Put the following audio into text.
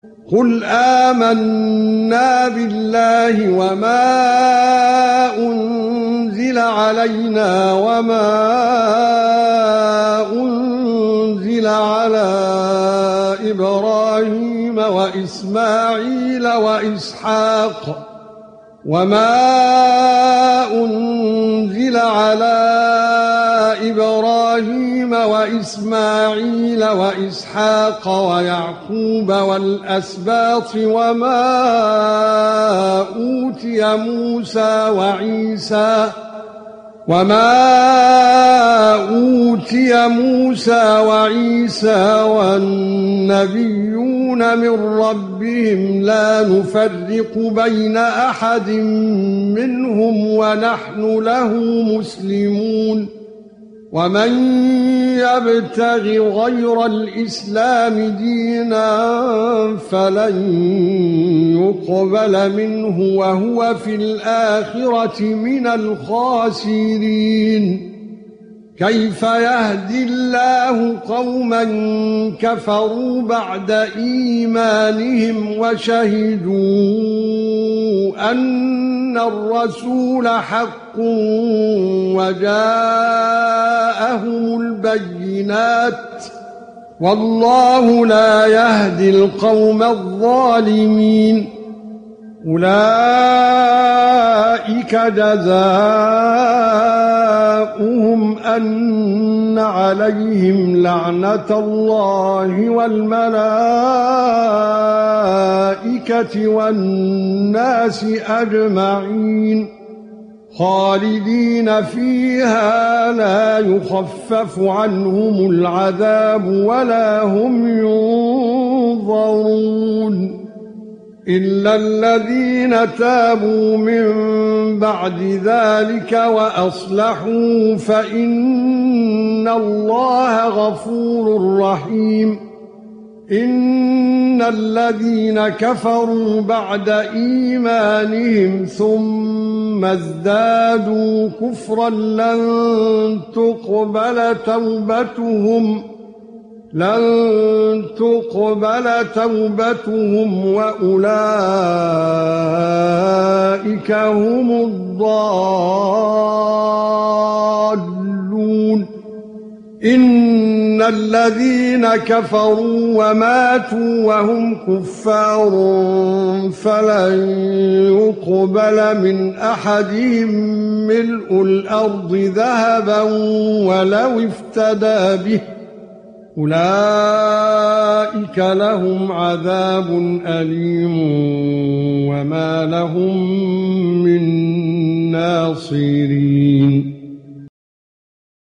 قُلْ آمَنَّا بِاللَّهِ وَمَا أُنْزِلَ عَلَيْنَا وَمَا أُنْزِلَ عَلَى إِبْرَاهِيمَ وَإِسْمَاعِيلَ وَإِسْحَاقَ وَيَعْقُوبَ وَالْأَسْبَاطِ وَمَا أُوتِيَ مُوسَى وَعِيسَى وَالنَّبِيُّونَ مِنْ رَبِّهِمْ لَا نُفَرِّقُ بَيْنَ أَحَدٍ مِنْهُمْ وَنَحْنُ لَهُ مُسْلِمُونَ وَمَن يَبْتَغِ غَيْرَ الْإِسْلَامِ دِينًا فَلَن يُقْبَلَ مِنْهُ وَهُوَ فِي الْآخِرَةِ مِنَ الْخَاسِرِينَ كَيْفَ يَهْدِي اللَّهُ قَوْمًا كَفَرُوا بَعْدَ إِيمَانِهِمْ وَشَهِدُوا أَنَّ الرَّسُولَ حَقٌّ وَجَاءَهُمُ الْبَيِّنَاتُ وَاللَّهُ لَا يَهْدِي الْقَوْمَ الظَّالِمِينَ أُولَئِكَ جَزَاؤُهُمْ أَنَّ عَلَيْهِمْ لَعْنَةَ اللَّهِ وَالْمَلَائِكَةِ وَالنَّاسِ أَجْمَعِينَ خَالِدِينَ فِيهَا لَا يُخَفَّفُ عَنْهُمُ الْعَذَابُ وَلَا هُمْ يُنظَرُونَ إِلَّا الَّذِينَ تَابُوا مِن بَعْدِ ذَلِكَ وَأَصْلَحُوا فَإِنَّ اللَّهَ غَفُورٌ رَّحِيمٌ إِنَّ الَّذِينَ كَفَرُوا بَعْدَ إِيمَانِهِمْ ثُمَّ ازْدَادُوا كُفْرًا لَّن تُقْبَلَ تَوْبَتُهُمْ وَأُولَئِكَ هُمُ الضَّالُّونَ إِنَّ الَّذِينَ كَفَرُوا وَمَاتُوا وَهُمْ كُفَّارٌ فَلَن يُقْبَلَ مِنْ أَحَدِهِم مِّلْءُ الْأَرْضِ ذَهَبًا وَلَوِ افْتَدَىٰ بِهِ أُولَئِكَ لَهُمْ عَذَابٌ أَلِيمٌ وَمَا لَهُم مِّن نَّاصِرِينَ